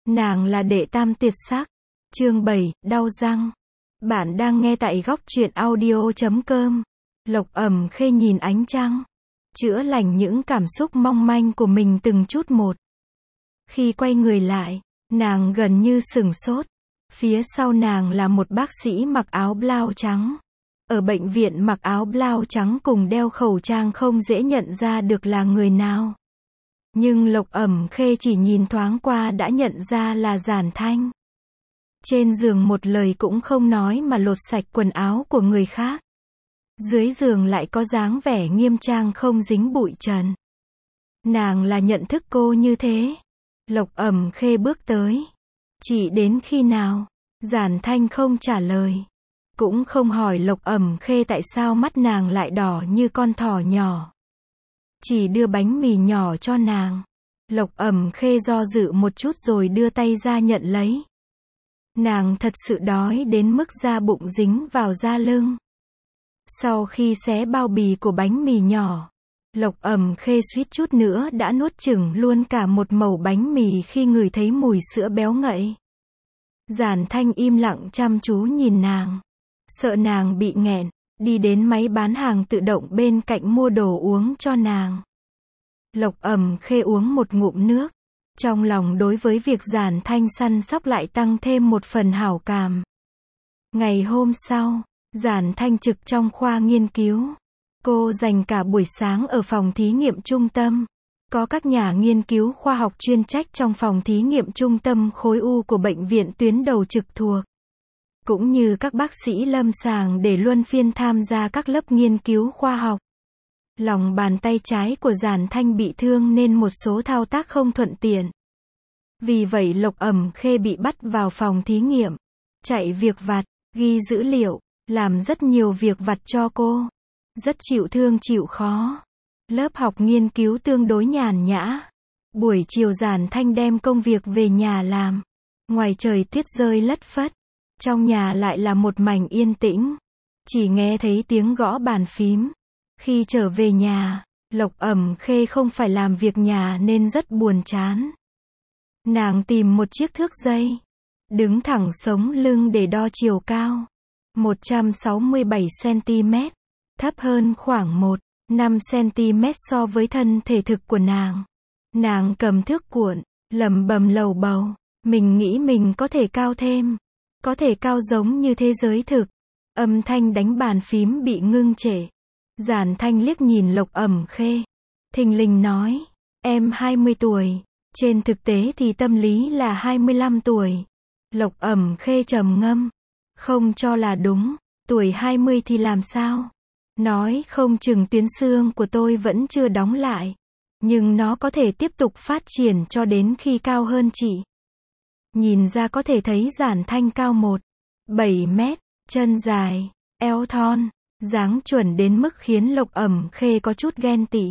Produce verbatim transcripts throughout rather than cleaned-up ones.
Nàng là đệ tam tuyệt sắc. Chương bảy, đau răng. Bạn đang nghe tại góc truyện audio chấm com. Lộc Ẩm Khê nhìn ánh trăng, chữa lành những cảm xúc mong manh của mình từng chút một. Khi quay người lại, nàng gần như sửng sốt. Phía sau nàng là một bác sĩ mặc áo blau trắng. Ở bệnh viện mặc áo blau trắng cùng đeo khẩu trang không dễ nhận ra được là người nào. Nhưng Lộc Ẩm Khê chỉ nhìn thoáng qua đã nhận ra là Giản Thanh. Trên giường một lời cũng không nói mà lột sạch quần áo của người khác. Dưới giường lại có dáng vẻ nghiêm trang không dính bụi trần. Nàng là nhận thức cô như thế. Lộc Ẩm Khê bước tới. Chỉ đến khi nào? Giản Thanh không trả lời. Cũng không hỏi Lộc Ẩm Khê tại sao mắt nàng lại đỏ như con thỏ nhỏ. Chỉ đưa bánh mì nhỏ cho nàng. Lộc Ẩm Khê do dự một chút rồi đưa tay ra nhận lấy. Nàng thật sự đói đến mức da bụng dính vào da lưng. Sau khi xé bao bì của bánh mì nhỏ, Lộc Ẩm Khê suýt chút nữa đã nuốt chửng luôn cả một mẩu bánh mì khi ngửi thấy mùi sữa béo ngậy. Giản Thanh im lặng chăm chú nhìn nàng. Sợ nàng bị nghẹn, đi đến máy bán hàng tự động bên cạnh mua đồ uống cho nàng. Lộc Ẩm Khê uống một ngụm nước. Trong lòng đối với việc Giản Thanh săn sóc lại tăng thêm một phần hảo cảm. Ngày hôm sau, Giản Thanh trực trong khoa nghiên cứu. Cô dành cả buổi sáng ở phòng thí nghiệm trung tâm. Có các nhà nghiên cứu khoa học chuyên trách trong phòng thí nghiệm trung tâm khối U của bệnh viện tuyến đầu trực thuộc. Cũng như các bác sĩ lâm sàng để luân phiên tham gia các lớp nghiên cứu khoa học. Lòng bàn tay trái của Giản Thanh bị thương nên một số thao tác không thuận tiện. Vì vậy Lộc Ẩm Khê bị bắt vào phòng thí nghiệm. Chạy việc vặt, ghi dữ liệu, làm rất nhiều việc vặt cho cô. Rất chịu thương chịu khó. Lớp học nghiên cứu tương đối nhàn nhã. Buổi chiều Giản Thanh đem công việc về nhà làm. Ngoài trời tuyết rơi lất phất. Trong nhà lại là một mảnh yên tĩnh. Chỉ nghe thấy tiếng gõ bàn phím. Khi trở về nhà, Lộc Ẩm Khê không phải làm việc nhà nên rất buồn chán. Nàng tìm một chiếc thước dây. Đứng thẳng sống lưng để đo chiều cao. một trăm sáu mươi bảy xăng-ti-mét. Thấp hơn khoảng một phẩy năm xăng-ti-mét so với thân thể thực của nàng. Nàng cầm thước cuộn, lẩm bẩm lầu bầu. Mình nghĩ mình có thể cao thêm. Có thể cao giống như thế giới thực. Âm thanh đánh bàn phím bị ngưng trệ. Giản Thanh liếc nhìn Lộc Ẩm Khê. Thình lình nói. Em hai mươi tuổi. Trên thực tế thì tâm lý là hai mươi lăm tuổi. Lộc Ẩm Khê trầm ngâm. Không cho là đúng. Tuổi hai mươi thì làm sao? Nói không chừng tuyến xương của tôi vẫn chưa đóng lại. Nhưng nó có thể tiếp tục phát triển cho đến khi cao hơn chị. Nhìn ra có thể thấy Giản Thanh cao một phẩy bảy mét, chân dài, eo thon, dáng chuẩn đến mức khiến Lộc Ẩm Khê có chút ghen tị.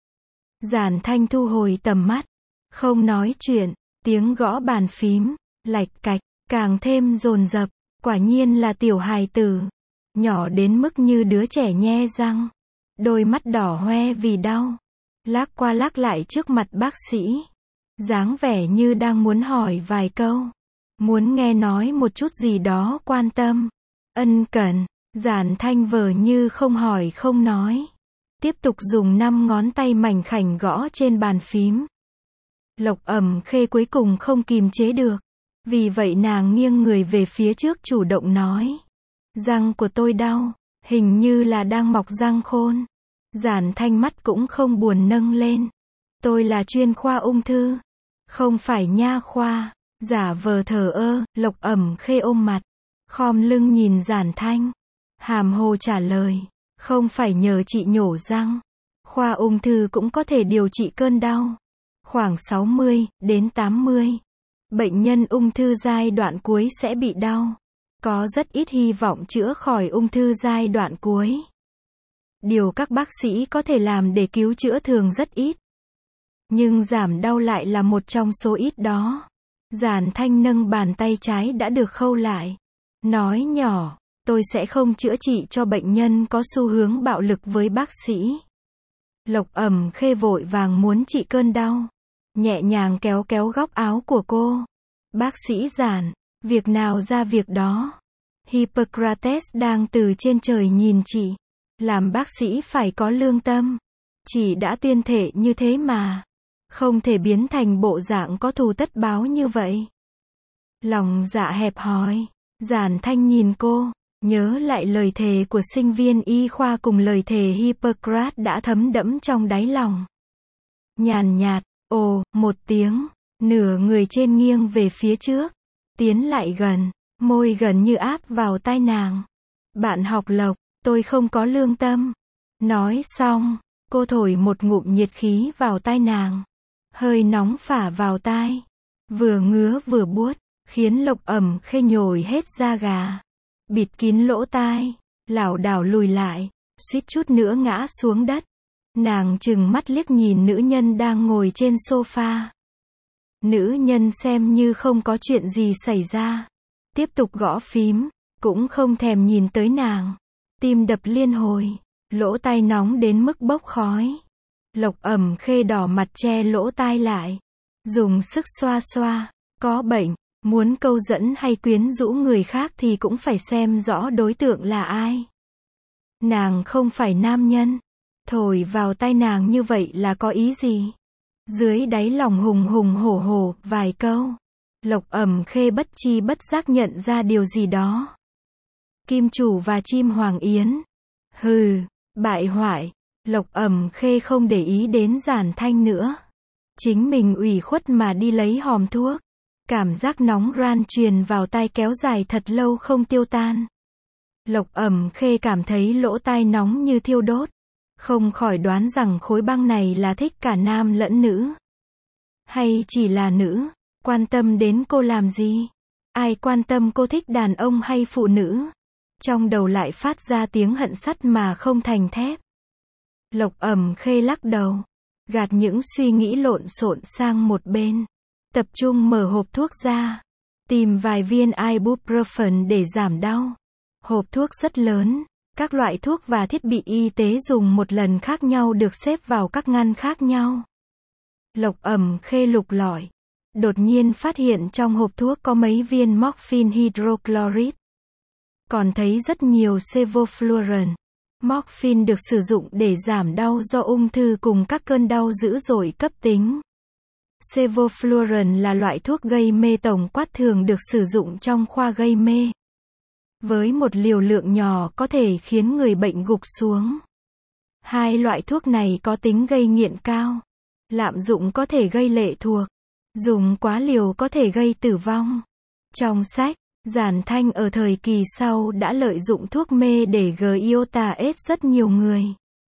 Giản Thanh thu hồi tầm mắt, không nói chuyện, tiếng gõ bàn phím, lạch cạch, càng thêm dồn dập, quả nhiên là tiểu hài tử, nhỏ đến mức như đứa trẻ nhe răng, đôi mắt đỏ hoe vì đau, lắc qua lắc lại trước mặt bác sĩ. Dáng vẻ như đang muốn hỏi vài câu. Muốn nghe nói một chút gì đó quan tâm. Ân cần. Giản Thanh vờ như không hỏi không nói. Tiếp tục dùng năm ngón tay mảnh khảnh gõ trên bàn phím. Lộc Ẩm Khê cuối cùng không kìm chế được. Vì vậy nàng nghiêng người về phía trước chủ động nói. Răng của tôi đau. Hình như là đang mọc răng khôn. Giản Thanh mắt cũng không buồn nâng lên. Tôi là chuyên khoa ung thư. Không phải nha khoa. Giả vờ thờ ơ. Lộc Ẩm Khê ôm mặt. Khom lưng nhìn Giản Thanh. Hàm hồ trả lời. Không phải nhờ chị nhổ răng. Khoa ung thư cũng có thể điều trị cơn đau. Khoảng sáu mươi đến tám mươi. Bệnh nhân ung thư giai đoạn cuối sẽ bị đau. Có rất ít hy vọng chữa khỏi ung thư giai đoạn cuối. Điều các bác sĩ có thể làm để cứu chữa thường rất ít. Nhưng giảm đau lại là một trong số ít đó. Giản Thanh nâng bàn tay trái đã được khâu lại. Nói nhỏ, tôi sẽ không chữa trị cho bệnh nhân có xu hướng bạo lực với bác sĩ. Lộc Ẩm Khê vội vàng muốn trị cơn đau. Nhẹ nhàng kéo kéo góc áo của cô. Bác sĩ Giản, việc nào ra việc đó. Hippocrates đang từ trên trời nhìn chị. Làm bác sĩ phải có lương tâm. Chị đã tuyên thệ như thế mà. Không thể biến thành bộ dạng có thù tất báo như vậy. Lòng dạ hẹp hòi. Giản Thanh nhìn cô, nhớ lại lời thề của sinh viên y khoa cùng lời thề Hippocrates đã thấm đẫm trong đáy lòng. Nhàn nhạt, ồ, một tiếng, nửa người trên nghiêng về phía trước, tiến lại gần, môi gần như áp vào tai nàng. Bạn học Lộc, tôi không có lương tâm. Nói xong, cô thổi một ngụm nhiệt khí vào tai nàng. Hơi nóng phả vào tai, vừa ngứa vừa buốt, khiến Lộc Ẩm Khê nhồi hết da gà. Bịt kín lỗ tai, lảo đảo lùi lại, suýt chút nữa ngã xuống đất. Nàng trừng mắt liếc nhìn nữ nhân đang ngồi trên sofa. Nữ nhân xem như không có chuyện gì xảy ra. Tiếp tục gõ phím, cũng không thèm nhìn tới nàng. Tim đập liên hồi, lỗ tai nóng đến mức bốc khói. Lộc Ẩm Khê đỏ mặt che lỗ tai lại. Dùng sức xoa xoa, có bệnh, muốn câu dẫn hay quyến rũ người khác thì cũng phải xem rõ đối tượng là ai. Nàng không phải nam nhân. Thổi vào tai nàng như vậy là có ý gì? Dưới đáy lòng hùng hùng hổ hổ, vài câu. Lộc Ẩm Khê bất chi bất giác nhận ra điều gì đó. Kim chủ và chim hoàng yến. Hừ, bại hoại. Lộc Ẩm Khê không để ý đến Giản Thanh nữa. Chính mình ủy khuất mà đi lấy hòm thuốc. Cảm giác nóng ran truyền vào tai kéo dài thật lâu không tiêu tan. Lộc Ẩm Khê cảm thấy lỗ tai nóng như thiêu đốt. Không khỏi đoán rằng khối băng này là thích cả nam lẫn nữ. Hay chỉ là nữ, quan tâm đến cô làm gì? Ai quan tâm cô thích đàn ông hay phụ nữ? Trong đầu lại phát ra tiếng hận sắt mà không thành thép. Lộc Ẩm Khê lắc đầu, gạt những suy nghĩ lộn xộn sang một bên. Tập trung mở hộp thuốc ra, tìm vài viên ibuprofen để giảm đau. Hộp thuốc rất lớn. Các loại thuốc và thiết bị y tế dùng một lần khác nhau được xếp vào các ngăn khác nhau. Lộc Ẩm Khê lục lọi. Đột nhiên phát hiện trong hộp thuốc có mấy viên morphine hydrochloride. Còn thấy rất nhiều sevoflurane. Morphine được sử dụng để giảm đau do ung thư cùng các cơn đau dữ dội cấp tính. Sevoflurane là loại thuốc gây mê tổng quát thường được sử dụng trong khoa gây mê. Với một liều lượng nhỏ có thể khiến người bệnh gục xuống. Hai loại thuốc này có tính gây nghiện cao. Lạm dụng có thể gây lệ thuộc. Dùng quá liều có thể gây tử vong. Trong sách, Giản Thanh ở thời kỳ sau đã lợi dụng thuốc mê để giota ết rất nhiều người.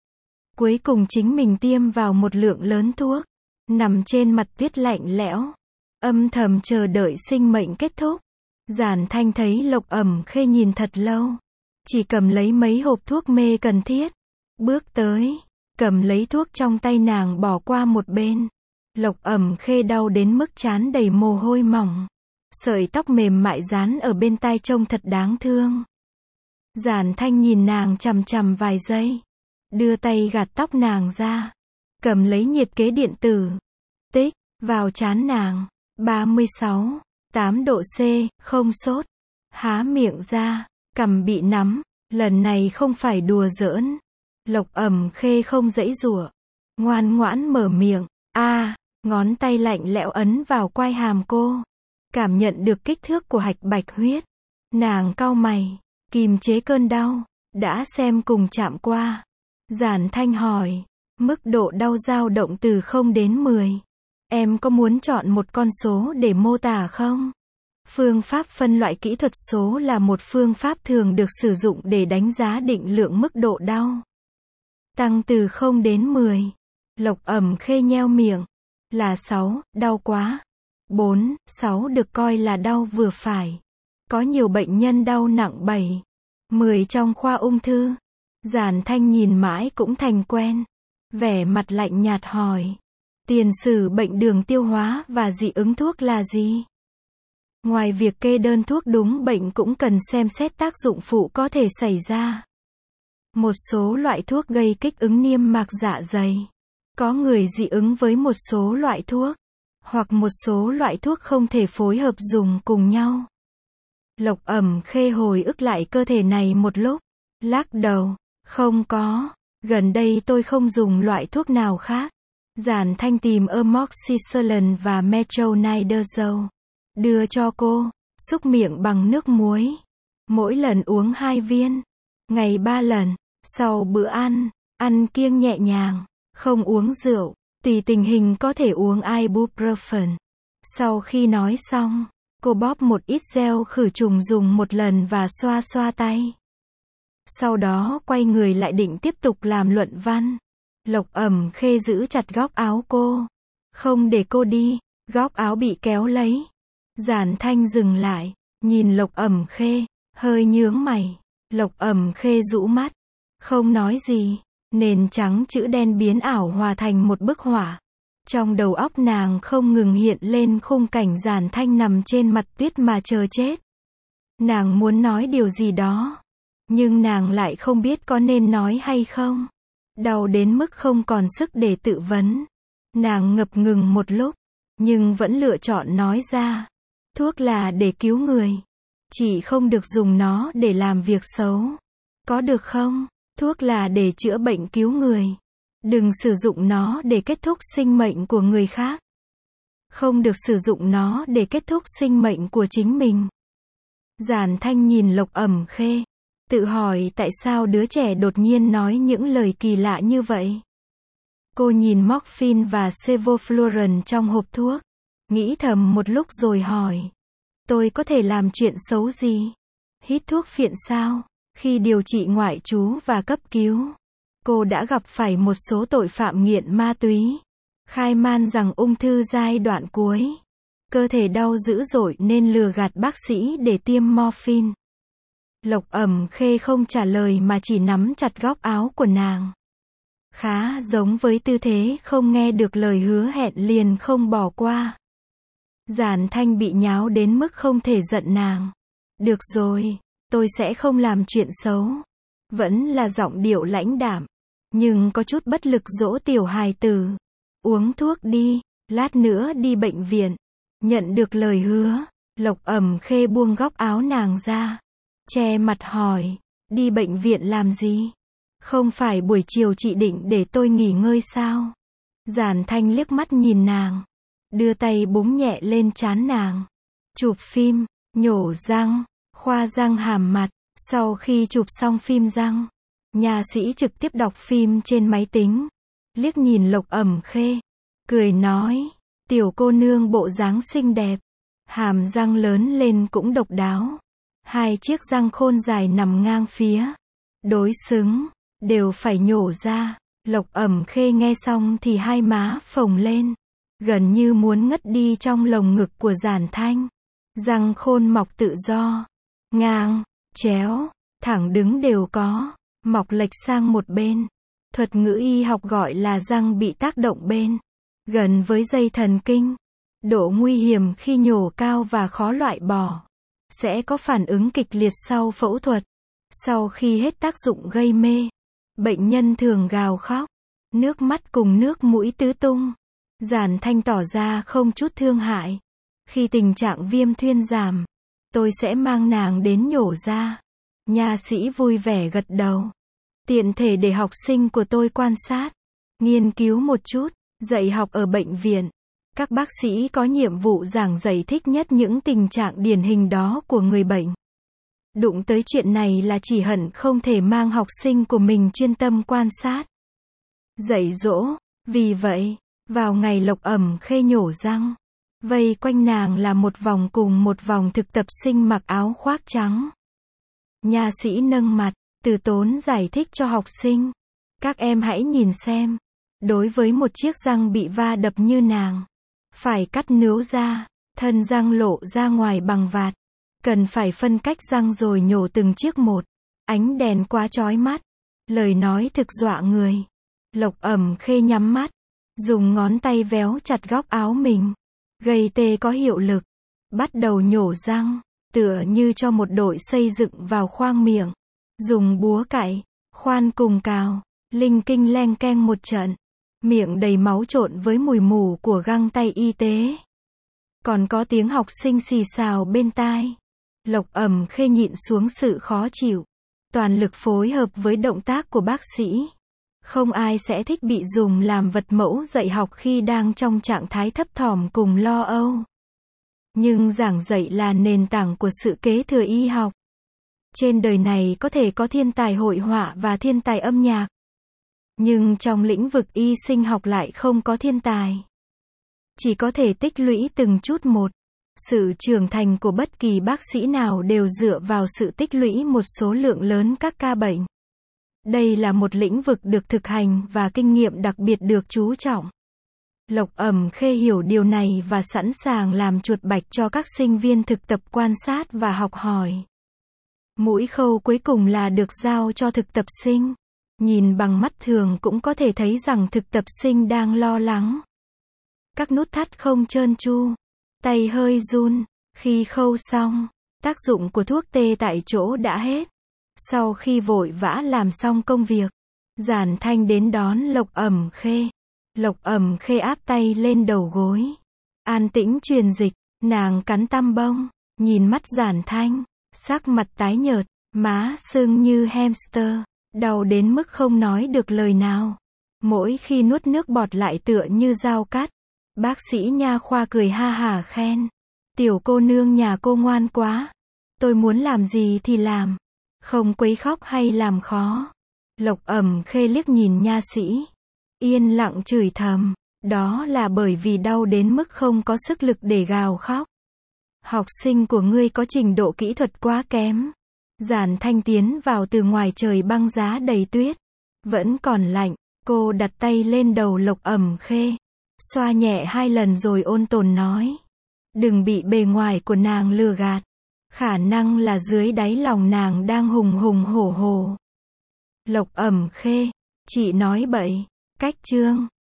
Cuối cùng chính mình tiêm vào một lượng lớn thuốc. Nằm trên mặt tuyết lạnh lẽo. Âm thầm chờ đợi sinh mệnh kết thúc. Giản Thanh thấy Lộc Ẩm Khê nhìn thật lâu. Chỉ cầm lấy mấy hộp thuốc mê cần thiết. Bước tới, cầm lấy thuốc trong tay nàng bỏ qua một bên. Lộc Ẩm Khê đau đến mức trán đầy mồ hôi mỏng. Sợi tóc mềm mại dán ở bên tai trông thật đáng thương. Giản Thanh nhìn nàng chằm chằm vài giây. Đưa tay gạt tóc nàng ra. Cầm lấy nhiệt kế điện tử. Tích, vào trán nàng. ba mươi sáu. tám độ C, không sốt. Há miệng ra, cằm bị nắm, lần này không phải đùa giỡn. Lộc Ẩm Khê không giãy giụa, ngoan ngoãn mở miệng. A, à, ngón tay lạnh lẽo ấn vào quai hàm cô. Cảm nhận được kích thước của hạch bạch huyết. Nàng cau mày, kìm chế cơn đau, đã xem cùng chạm qua. Giản Thanh hỏi, mức độ đau dao động từ không đến mười. Em có muốn chọn một con số để mô tả không? Phương pháp phân loại kỹ thuật số là một phương pháp thường được sử dụng để đánh giá định lượng mức độ đau. Tăng từ không đến mười. Lộc Ẩm Khê nheo miệng. Là sáu, đau quá. bốn, sáu được coi là đau vừa phải. Có nhiều bệnh nhân đau nặng bảy, mười trong khoa ung thư. Giản Thanh nhìn mãi cũng thành quen. Vẻ mặt lạnh nhạt hỏi. Tiền sử bệnh đường tiêu hóa và dị ứng thuốc là gì? Ngoài việc kê đơn thuốc đúng bệnh cũng cần xem xét tác dụng phụ có thể xảy ra. Một số loại thuốc gây kích ứng niêm mạc dạ dày. Có người dị ứng với một số loại thuốc. hoặc một số loại thuốc không thể phối hợp dùng cùng nhau. Lộc Ẩm Khê hồi ức lại cơ thể này một lúc, lắc đầu, không có, gần đây tôi không dùng loại thuốc nào khác. Giản Thanh tìm amoxicillin và metronidazole, đưa cho cô, xúc miệng bằng nước muối. Mỗi lần uống hai viên, ngày ba lần, sau bữa ăn, ăn kiêng nhẹ nhàng, không uống rượu, tùy tình hình có thể uống ibuprofen. Sau khi nói xong, cô bóp một ít gel khử trùng dùng một lần và xoa xoa tay. Sau đó quay người lại định tiếp tục làm luận văn. Lộc Ẩm Khê giữ chặt góc áo cô, không để cô đi, góc áo bị kéo lấy. Giản Thanh dừng lại, nhìn Lộc Ẩm Khê, hơi nhướng mày. Lộc Ẩm Khê rũ mắt, không nói gì. Nền trắng chữ đen biến ảo hòa thành một bức họa. Trong đầu óc nàng không ngừng hiện lên khung cảnh Giản Thanh nằm trên mặt tuyết mà chờ chết. Nàng muốn nói điều gì đó, nhưng nàng lại không biết có nên nói hay không. Đau đến mức không còn sức để tự vấn. Nàng ngập ngừng một lúc, nhưng vẫn lựa chọn nói ra. Thuốc là để cứu người, chỉ không được dùng nó để làm việc xấu. Có được không? Thuốc là để chữa bệnh cứu người. Đừng sử dụng nó để kết thúc sinh mệnh của người khác. Không được sử dụng nó để kết thúc sinh mệnh của chính mình. Giản Thanh nhìn Lộc Ẩm Khê, tự hỏi tại sao đứa trẻ đột nhiên nói những lời kỳ lạ như vậy. Cô nhìn morphine và sevoflurane trong hộp thuốc, nghĩ thầm một lúc rồi hỏi. Tôi có thể làm chuyện xấu gì? Hít thuốc phiện sao? Khi điều trị ngoại trú và cấp cứu, cô đã gặp phải một số tội phạm nghiện ma túy. Khai man rằng ung thư giai đoạn cuối. Cơ thể đau dữ dội nên lừa gạt bác sĩ để tiêm morphine. Lộc Ẩm Khê không trả lời mà chỉ nắm chặt góc áo của nàng. Khá giống với tư thế không nghe được lời hứa hẹn liền không bỏ qua. Giản Thanh bị nháo đến mức không thể giận nàng. Được rồi, tôi sẽ không làm chuyện xấu. Vẫn là giọng điệu lãnh đạm, nhưng có chút bất lực dỗ tiểu hài tử. Uống thuốc đi, lát nữa đi bệnh viện. Nhận được lời hứa, Lộc Ẩm Khê buông góc áo nàng ra, che mặt hỏi, đi bệnh viện làm gì? Không phải buổi chiều chị định để tôi nghỉ ngơi sao? Giản Thanh liếc mắt nhìn nàng, đưa tay búng nhẹ lên trán nàng. Chụp phim, nhổ răng, khoa răng hàm mặt. Sau khi chụp xong phim răng, nha sĩ trực tiếp đọc phim trên máy tính. Liếc nhìn Lộc Ẩm Khê, cười nói, tiểu cô nương bộ dáng xinh đẹp, hàm răng lớn lên cũng độc đáo. Hai chiếc răng khôn dài nằm ngang phía, đối xứng, đều phải nhổ ra. Lộc Ẩm Khê nghe xong thì hai má phồng lên, gần như muốn ngất đi trong lồng ngực của Giản Thanh. Răng khôn mọc tự do, ngang, chéo, thẳng đứng đều có, mọc lệch sang một bên. Thuật ngữ y học gọi là răng bị tác động bên, gần với dây thần kinh. Độ nguy hiểm khi nhổ cao và khó loại bỏ. Sẽ có phản ứng kịch liệt sau phẫu thuật. Sau khi hết tác dụng gây mê, bệnh nhân thường gào khóc, nước mắt cùng nước mũi tứ tung. Giản Thanh tỏ ra không chút thương hại. Khi tình trạng viêm thuyên giảm, tôi sẽ mang nàng đến nhổ ra. Nha sĩ vui vẻ gật đầu. Tiện thể để học sinh của tôi quan sát, nghiên cứu một chút, dạy học ở bệnh viện. Các bác sĩ có nhiệm vụ giảng giải thích nhất những tình trạng điển hình đó của người bệnh. Đụng tới chuyện này là chỉ hận không thể mang học sinh của mình chuyên tâm quan sát, dạy dỗ. Vì vậy, vào ngày Lộc Ẩm Khê nhổ răng, vây quanh nàng là một vòng cùng một vòng thực tập sinh mặc áo khoác trắng. Nha sĩ nâng mặt, từ tốn giải thích cho học sinh. Các em hãy nhìn xem, đối với một chiếc răng bị va đập như nàng, phải cắt nướu ra, thân răng lộ ra ngoài bằng vạt. Cần phải phân cách răng rồi nhổ từng chiếc một. Ánh đèn quá chói mắt. Lời nói thực dọa người. Lộc Ẩm Khê nhắm mắt, dùng ngón tay véo chặt góc áo mình. Gây tê có hiệu lực. Bắt đầu nhổ răng, tựa như cho một đội xây dựng vào khoang miệng. Dùng búa cạy, khoan cùng cào, linh kinh leng keng một trận. miệng đầy máu trộn với mùi mù của găng tay y tế. Còn có tiếng học sinh xì xào bên tai. Lộc Ẩm Khê nhịn xuống sự khó chịu. Toàn lực phối hợp với động tác của bác sĩ. Không ai sẽ thích bị dùng làm vật mẫu dạy học khi đang trong trạng thái thấp thỏm cùng lo âu. Nhưng giảng dạy là nền tảng của sự kế thừa y học. Trên đời này có thể có thiên tài hội họa và thiên tài âm nhạc. Nhưng trong lĩnh vực y sinh học lại không có thiên tài. Chỉ có thể tích lũy từng chút một. Sự trưởng thành của bất kỳ bác sĩ nào đều dựa vào sự tích lũy một số lượng lớn các ca bệnh. Đây là một lĩnh vực được thực hành và kinh nghiệm đặc biệt được chú trọng. Lộc Ẩm Khê hiểu điều này và sẵn sàng làm chuột bạch cho các sinh viên thực tập quan sát và học hỏi. Mũi khâu cuối cùng là được giao cho thực tập sinh. Nhìn bằng mắt thường cũng có thể thấy rằng thực tập sinh đang lo lắng. Các nút thắt không trơn tru. Tay hơi run. Khi khâu xong, tác dụng của thuốc tê tại chỗ đã hết. Sau khi vội vã làm xong công việc, Giản Thanh đến đón Lộc Ẩm Khê. Lộc Ẩm Khê áp tay lên đầu gối. An tĩnh truyền dịch, nàng cắn tăm bông, nhìn mắt Giản Thanh, sắc mặt tái nhợt, má sưng như hamster, đau đến mức không nói được lời nào. Mỗi khi nuốt nước bọt lại tựa như dao cắt. Bác sĩ nha khoa cười ha hả khen. Tiểu cô nương nhà cô ngoan quá. Tôi muốn làm gì thì làm. Không quấy khóc hay làm khó. Lộc Ẩm Khê liếc nhìn nha sĩ. Yên lặng chửi thầm. Đó là bởi vì đau đến mức không có sức lực để gào khóc. Học sinh của ngươi có trình độ kỹ thuật quá kém. Giản Thanh tiến vào từ ngoài trời băng giá đầy tuyết. Vẫn còn lạnh. Cô đặt tay lên đầu Lộc Ẩm Khê. Xoa nhẹ hai lần rồi ôn tồn nói. Đừng bị bề ngoài của nàng lừa gạt. Khả năng là dưới đáy lòng nàng đang hùng hùng hổ hổ. Lộc Ẩm Khê. Chị nói bậy. Cách chương.